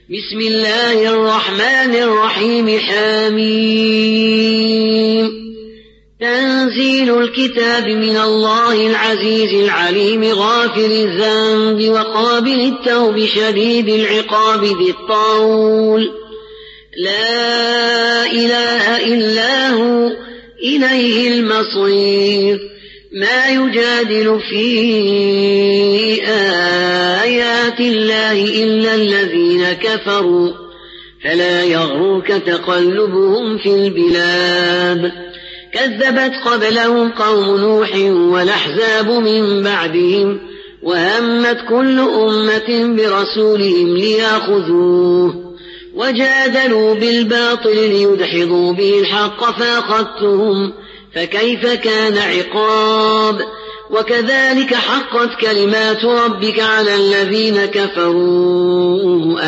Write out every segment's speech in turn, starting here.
بسم الله الرحمن الرحيم حميم تنزيل الكتاب من الله العزيز العليم غافر الذنب وقابل التوب شديد العقاب ذي الطول لا إله إلا هو إليه المصير ما يجادل في آيات الله إلا الذين كفروا فلا يغرك تقلبهم في البلاد كذبت قبلهم قوم نوح والأحزاب من بعدهم وهمت كل أمة برسولهم ليأخذوه وجادلوا بالباطل ليدحضوا به الحق فأخذتهم فكيف كان عقاب وكذلك حقت كلمات ربك على الذين كفروا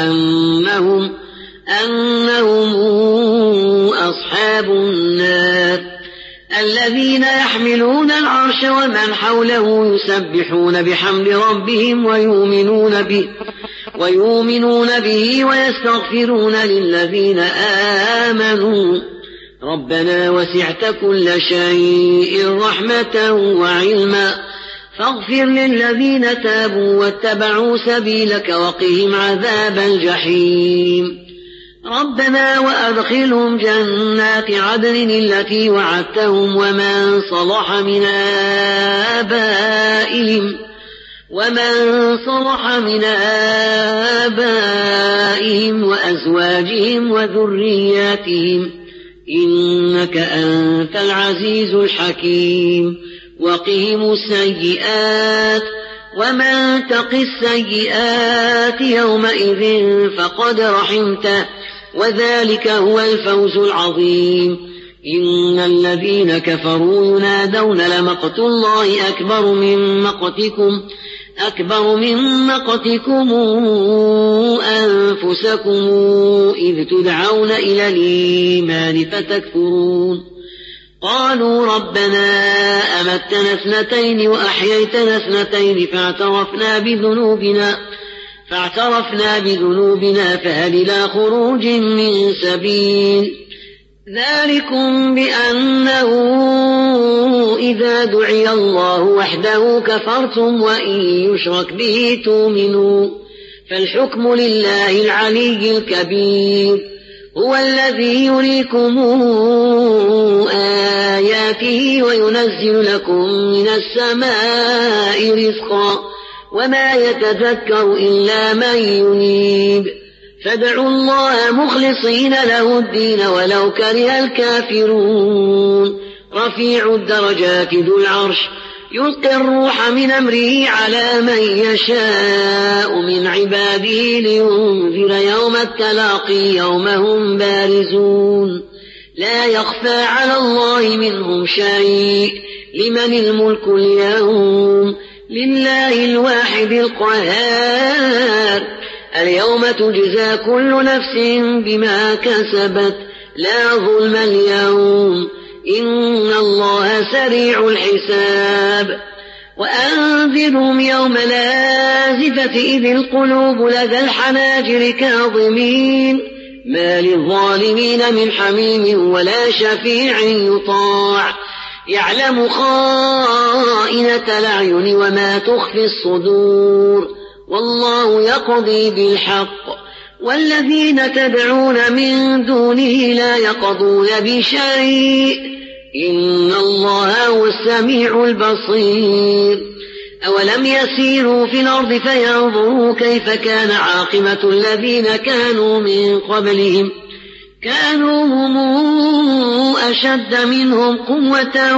أنهم أصحاب النار الذين يحملون العرش ومن حوله يسبحون بحمد ربهم ويؤمنون به ويستغفرون للذين آمنوا ربنا وسعت كل شيء رحمة وعلما فاغفر للذين تابوا واتبعوا سبيلك وقهم عذاب الجحيم ربنا وأدخلهم جنات عدن التي وعدتهم ومن صلح من آبائهم وأزواجهم وذرياتهم إنك أنت العزيز الحكيم وقهم السيئات ومن تق السيئات يومئذ فقد رحمته وذلك هو الفوز العظيم إن الذين كفروا ينادون لمقت الله أكبر من مقتكم أنفسكم إذ تدعون إلى الإيمان فتكفرون قالوا ربنا أمتنا اثنتين وأحييتنا اثنتين فاعترفنا بذنوبنا فهل إلى خروج من سبيل ذلكم بأنه إذا دعي الله وحده كفرتم وإن يشرك به تؤمنوا فالحكم لله العلي الكبير هو الذي يريكم آياته وينزل لكم من السماء رزقا وما يتذكر إلا من ينيب فادعوا الله مخلصين له الدين ولو كره الكافرون رفيع الدرجات ذو العرش يلقي الروح من أمره على من يشاء من عباده لينذر يوم التلاقي يوم هم بارزون لا يخفى على الله منهم شيء لمن الملك اليوم لله الواحد القهار اليوم تجزى كل نفس بما كسبت لا ظلم اليوم إن الله سريع الحساب وأنذرهم يوم الآزفة إذ القلوب لدى الحناجر كاظمين ما للظالمين من حميم ولا شفيع يطاع يعلم خائنة الأعين وما تخفي الصدور والله يقضي بالحق والذين تدعون من دونه لا يقضون بشيء إن الله هو السميع البصير أولم يسيروا في الأرض فينظروا كيف كان عاقبة الذين كانوا من قبلهم كانوا هم أشد منهم قوة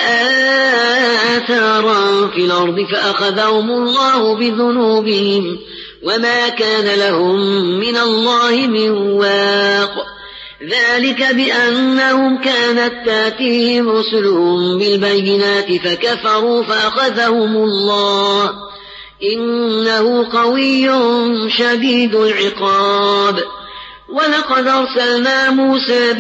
وآثارا في الأرض فأخذهم الله بذنوبهم وما كان لهم من الله من واق ذلك بأنهم كانت تاتيهم رسلهم بالبينات فكفروا فأخذهم الله إنه قوي شديد العقاب ولقد أرسلنا موسى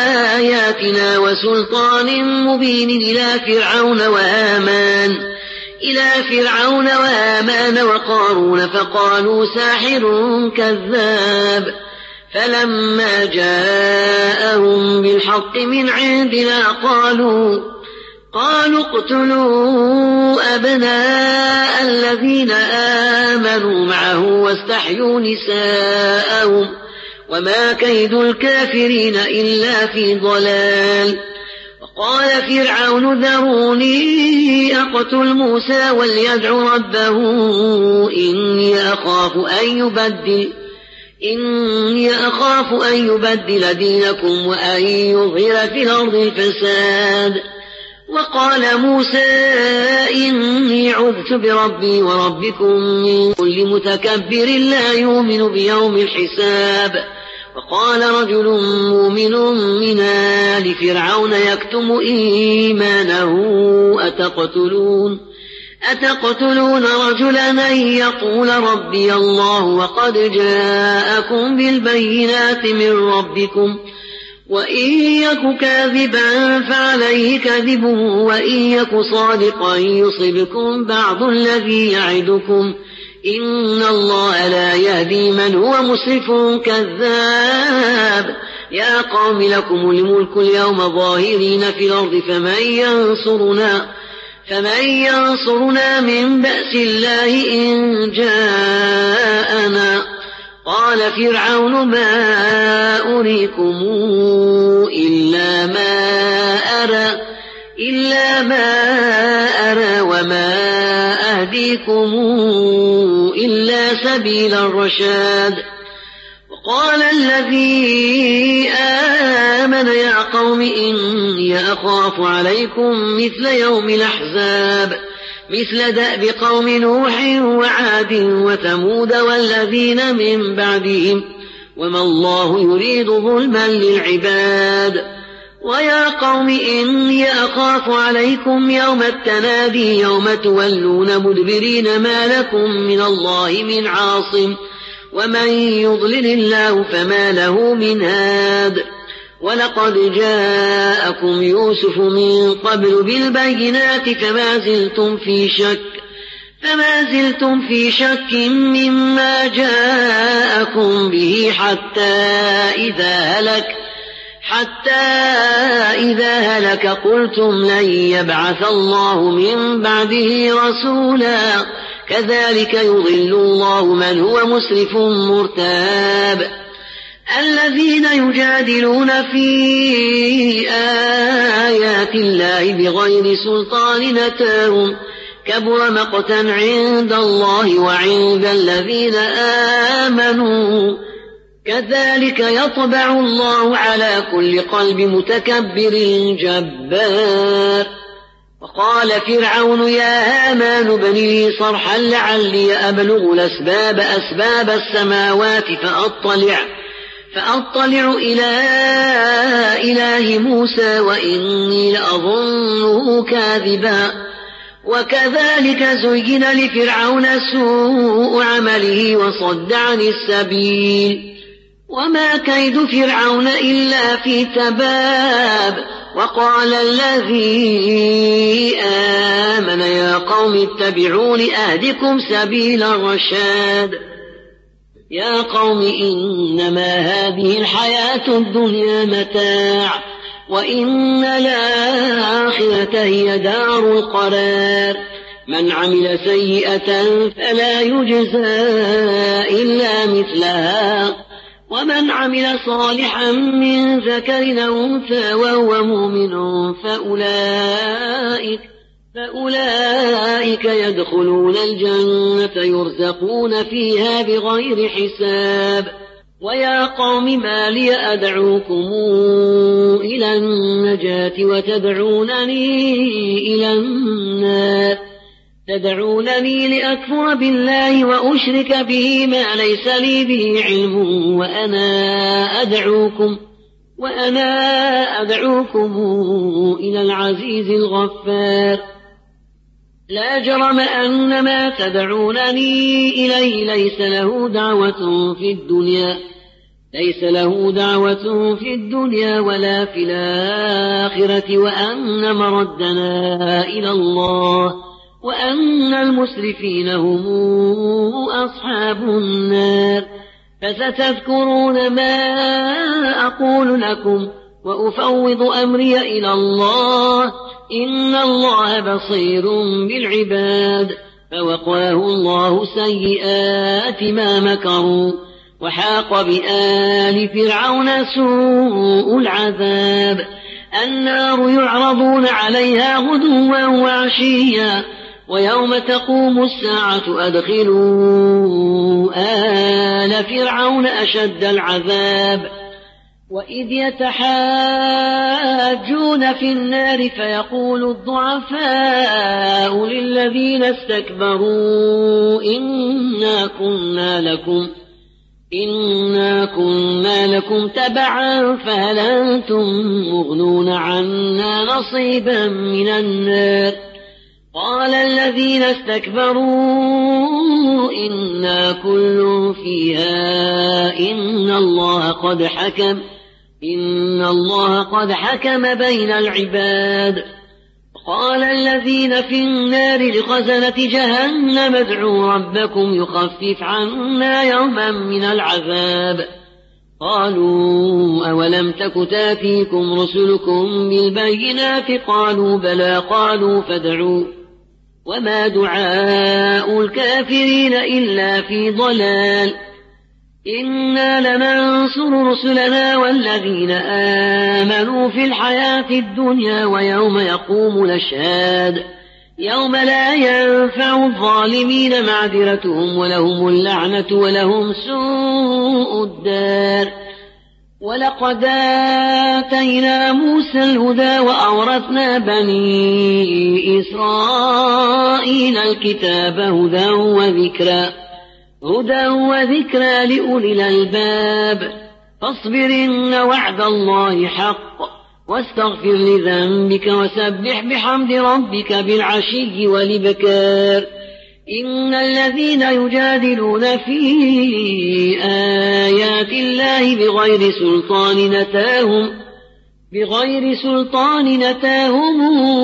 بآياتنا وسلطان مبين إلى فرعون وهامان إلى فرعون وهامان وقارون فقالوا ساحر كذاب فلما جاءهم بالحق من عندنا قالوا اقتلوا أبناء الذين آمنوا معه واستحيوا نساءهم وما كيد الكافرين إلا في ضلال. وقال فرعون ذروني أقتل موسى وليدع ربه إني أخاف أن يبدل دينكم وأن يظهر في الأرض الفساد. وقال موسى إني عذت بربي وربكم من كل متكبر لا يؤمن بيوم الحساب. وقال رجل مؤمن من آل فرعون يكتم إيمانه أتقتلون رجلا أن يقول ربي الله وقد جاءكم بالبينات من ربكم وإن يك كاذبا فعليه كذبه وإن يك صادقا يصبكم بعض الذي يعدكم إن الله لا يهدي من هو مسرف كذاب. يا قوم لكم الملك اليوم ظاهرين في الأرض فمن ينصرنا من بأس الله إن جاءنا. قال فرعون ما أريكم إلا ما أرى وما أهديكم إلا سبيل الرشاد. وقال الذي آمن يا قوم إني أخاف عليكم مثل يوم الأحزاب مثل دأب قوم نوح وعاد وثمود والذين من بعدهم وما الله يريد ظلما للعباد. ويا قوم إني أخاف عليكم يوم التنادي يوم تولون مدبرين ما لكم من الله من عاصم ومن يضلل الله فما له من هاد. ولقد جاءكم يوسف من قبل بالبينات فما زلتم في شك مما جاءكم به حتى إذا هلك قلتم لن يبعث الله من بعده رسولا كذلك يضل الله من هو مسرف مرتاب. الذين يجادلون في آيات الله بغير سلطان أتاهم كبر مقتا عند الله وعند الذين آمنوا كذلك يطبع الله على كل قلب متكبر جبار. وقال فرعون يا هامان ابن لي صرحا لعلي أبلغ أسباب السماوات فأطلع إلى إله موسى وإني لأظنه كاذبا. وكذلك زين لفرعون سوء عمله وصد عن السبيل وما كيد فرعون إلا في تباب. وقال الذي آمن يا قوم اتبعون أهدكم سبيل الرشاد. يا قوم إنما هذه الحياة الدنيا متاع وإن الآخرة هي دار القرار. من عمل سيئة فلا يجزى إلا مثلها ومن عمل صالحا من ذكر أو أنثى وهو مؤمن فأولئك يدخلون الجنة يرزقون فيها بغير حساب. ويا قوم ما لي أدعوكم إلى النجاة وتدعونني إلى النار تدعونني لأكفر بالله وأشرك به ما ليس لي به علم وأنا أدعوكم إلى العزيز الغفار. لا جرم أن ما تدعونني إليه ليس له دعوة في الدنيا ولا في الآخرة وأن مردنا إلى الله وأن المسرفين هم أصحاب النار. فستذكرون ما أقول لكم وأفوض أمري إلى الله، إن الله بصير بالعباد. فوقاه الله سيئات ما مكروا، وحاق بآل فرعون سوء العذاب. النار يعرضون عليها غدوا وعشيا، ويوم تقوم الساعة أدخلوا آل فرعون أشد العذاب. وإذ يتحاجون في النار فيقول الضعفاء للذين استكبروا إنا كنا لكم تبعا فهل أنتم مغنون عنا نصيبا من النار. قال الذين استكبروا إنا كل فيها إن الله قد حكم بين العباد. قال الذين في النار لخزنة جهنم ادعوا ربكم يخفف عنا يوما من العذاب. قالوا أولم تك تاتيكم رسلكم بالبينات؟ قالوا بلى. قالوا فادعوا. وما دعاء الكافرين إلا في ضلال. إنا لننصر رسلنا والذين آمنوا في الحياة الدنيا ويوم يقوم الأشهاد، يوم لا ينفع الظالمين معذرتهم ولهم اللعنة ولهم سوء الدار. ولقد آتينا موسى الهدى وأورثنا بني إسرائيل الكتاب هدى وذكرى لأولي الألباب. فاصبر إن وعد الله حق، واستغفر لذنبك وسبح بحمد ربك بالعشي والإبكار. إن الذين يجادلون في آيات الله بغير سلطان نتاهم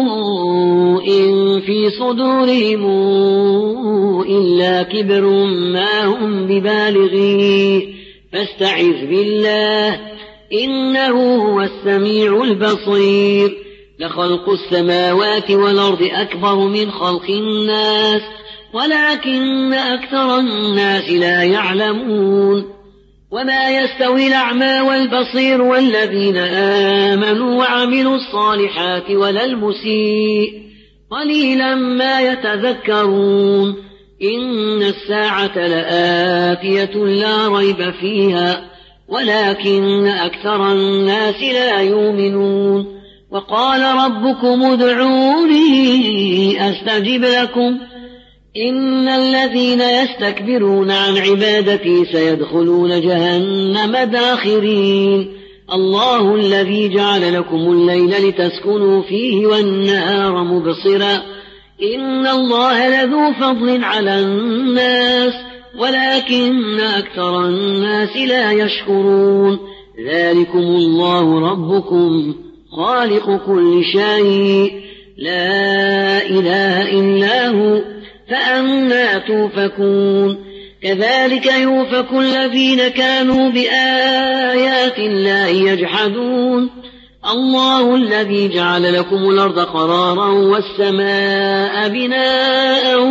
إن في صدورهم إلا كبر ما هم ببالغيه، فاستعذ بالله إنه هو السميع البصير. لخلق السماوات والأرض أكبر من خلق الناس ولكن أكثر الناس لا يعلمون. وما يستوي الأعمى والبصير والذين آمنوا وعملوا الصالحات ولا المسيء، قليلا ما يتذكرون. إن الساعة لآتية لا ريب فيها ولكن أكثر الناس لا يؤمنون. وقال ربكم ادعوني أستجب لكم إن الذين يستكبرون عن عبادتي سيدخلون جهنم داخرين. الله الذي جعل لكم الليل لتسكنوا فيه والنهار مبصرا، إن الله لذو فضل على الناس ولكن أكثر الناس لا يشكرون. ذلكم الله ربكم خالق كل شيء لا إله إلا هو فأنى توفكون. كذلك يؤفك الذين كانوا بآيات الله يجحدون. الله الذي جعل لكم الأرض قرارا والسماء بناء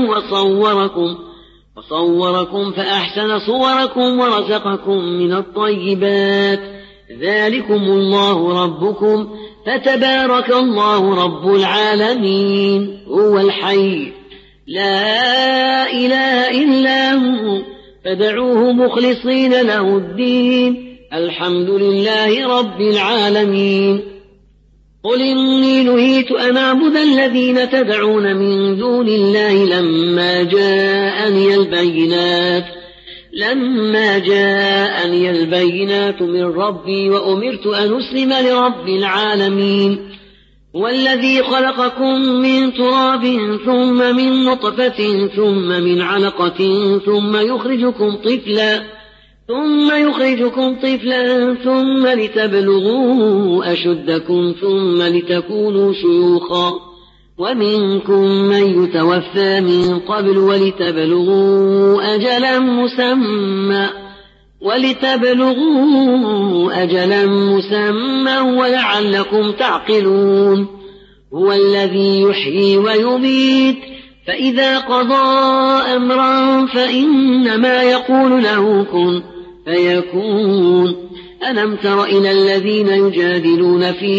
وصوركم فأحسن صوركم ورزقكم من الطيبات. ذلكم الله ربكم فتبارك الله رب العالمين. هو الحي لا إله إلا هو فادعوه مخلصين له الدين. الحمد لله رب العالمين. قل إني نهيت أن أعبد الذين تدعون من دون الله لما جاءني البينات من ربي وأمرت أن أسلم لرب العالمين. والذي خلقكم من تراب ثم من نطفة ثم من علقة ثم يخرجكم طفلا ثم لتبلغوا أشدكم ثم لتكونوا شيوخا ومنكم من يتوفى من قبل ولتبلغوا أجلا مسمى ولعلكم تعقلون هو الذي يحيي ويميت فإذا قضى أمرا فإنما يقول له كن فيكون ألم تر إلى الذين يجادلون في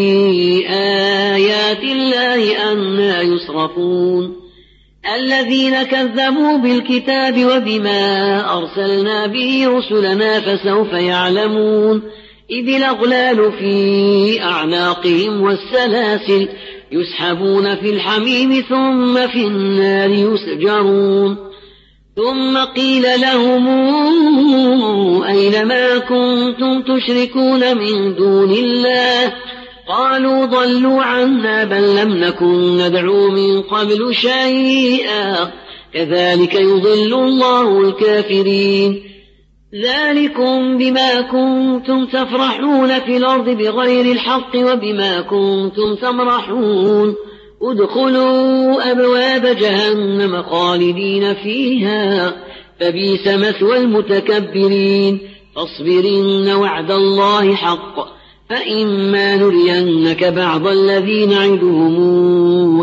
آيات الله أنى يصرفون الذين كذبوا بالكتاب وبما أرسلنا به رسلنا فسوف يعلمون إذ الأغلال في أعناقهم والسلاسل يسحبون في الحميم ثم في النار يسجرون ثم قيل لهم أين ما كنتم تشركون من دون الله قالوا ضلوا عنا بل لم نكن ندعو من قبل شيئا كذلك يضل الله الكافرين ذلكم بما كنتم تفرحون في الأرض بغير الحق وبما كنتم تمرحون ادخلوا أبواب جهنم خالدين فيها فبئس مثوى المتكبرين فاصبرن وعد الله حق فإما نرينك بعض الذي نعدهم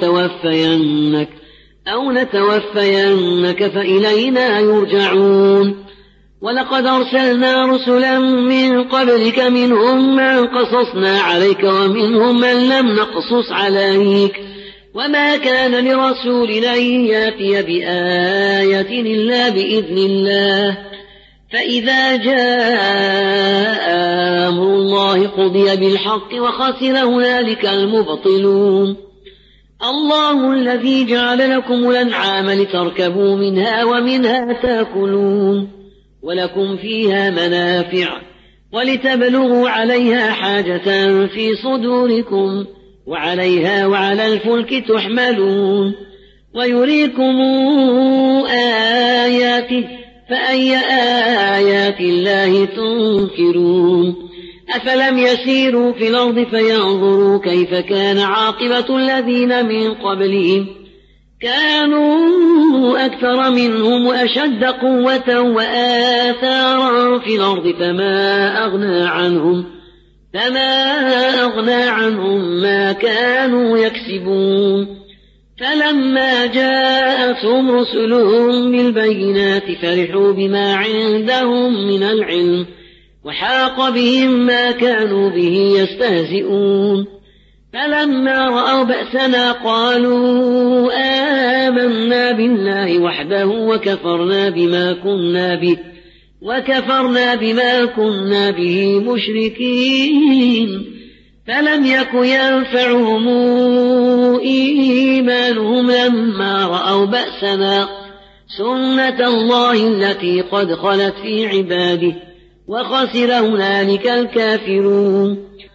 أو نتوفينك فإلينا يرجعون ولقد أرسلنا رسلا من قبلك منهم من قصصنا عليك ومنهم من لم نقصص عليك وما كان لرسول أن يأتي بآية إلا بإذن الله فإذا جاء أمر الله قضي بالحق وخسر هنالك المبطلون الله الذي جعل لكم الأنعام لتركبوا منها ومنها تأكلون ولكم فيها منافع ولتبلغوا عليها حاجة في صدوركم وعليها وعلى الفلك تحملون ويريكم آياته فأي آيات الله تنكرون أفلم يسيروا في الأرض فينظروا كيف كان عاقبة الذين من قبلهم كانوا أكثر منهم وأشد قوة وآثارا في الأرض فما أغنى عنهم ما كانوا يكسبون فلما جاءتهم رسلهم بالبينات فرحوا بما عندهم من العلم وحاق بهم ما كانوا به يستهزئون فلما رأوا بأسنا قالوا آمنا بالله وحده وكفرنا بما كنا به مشركين فلم يك ينفعهم إيمانهم لما رأوا بأسنا سنة الله التي قد خلت في عباده وخسر هنالك الكافرون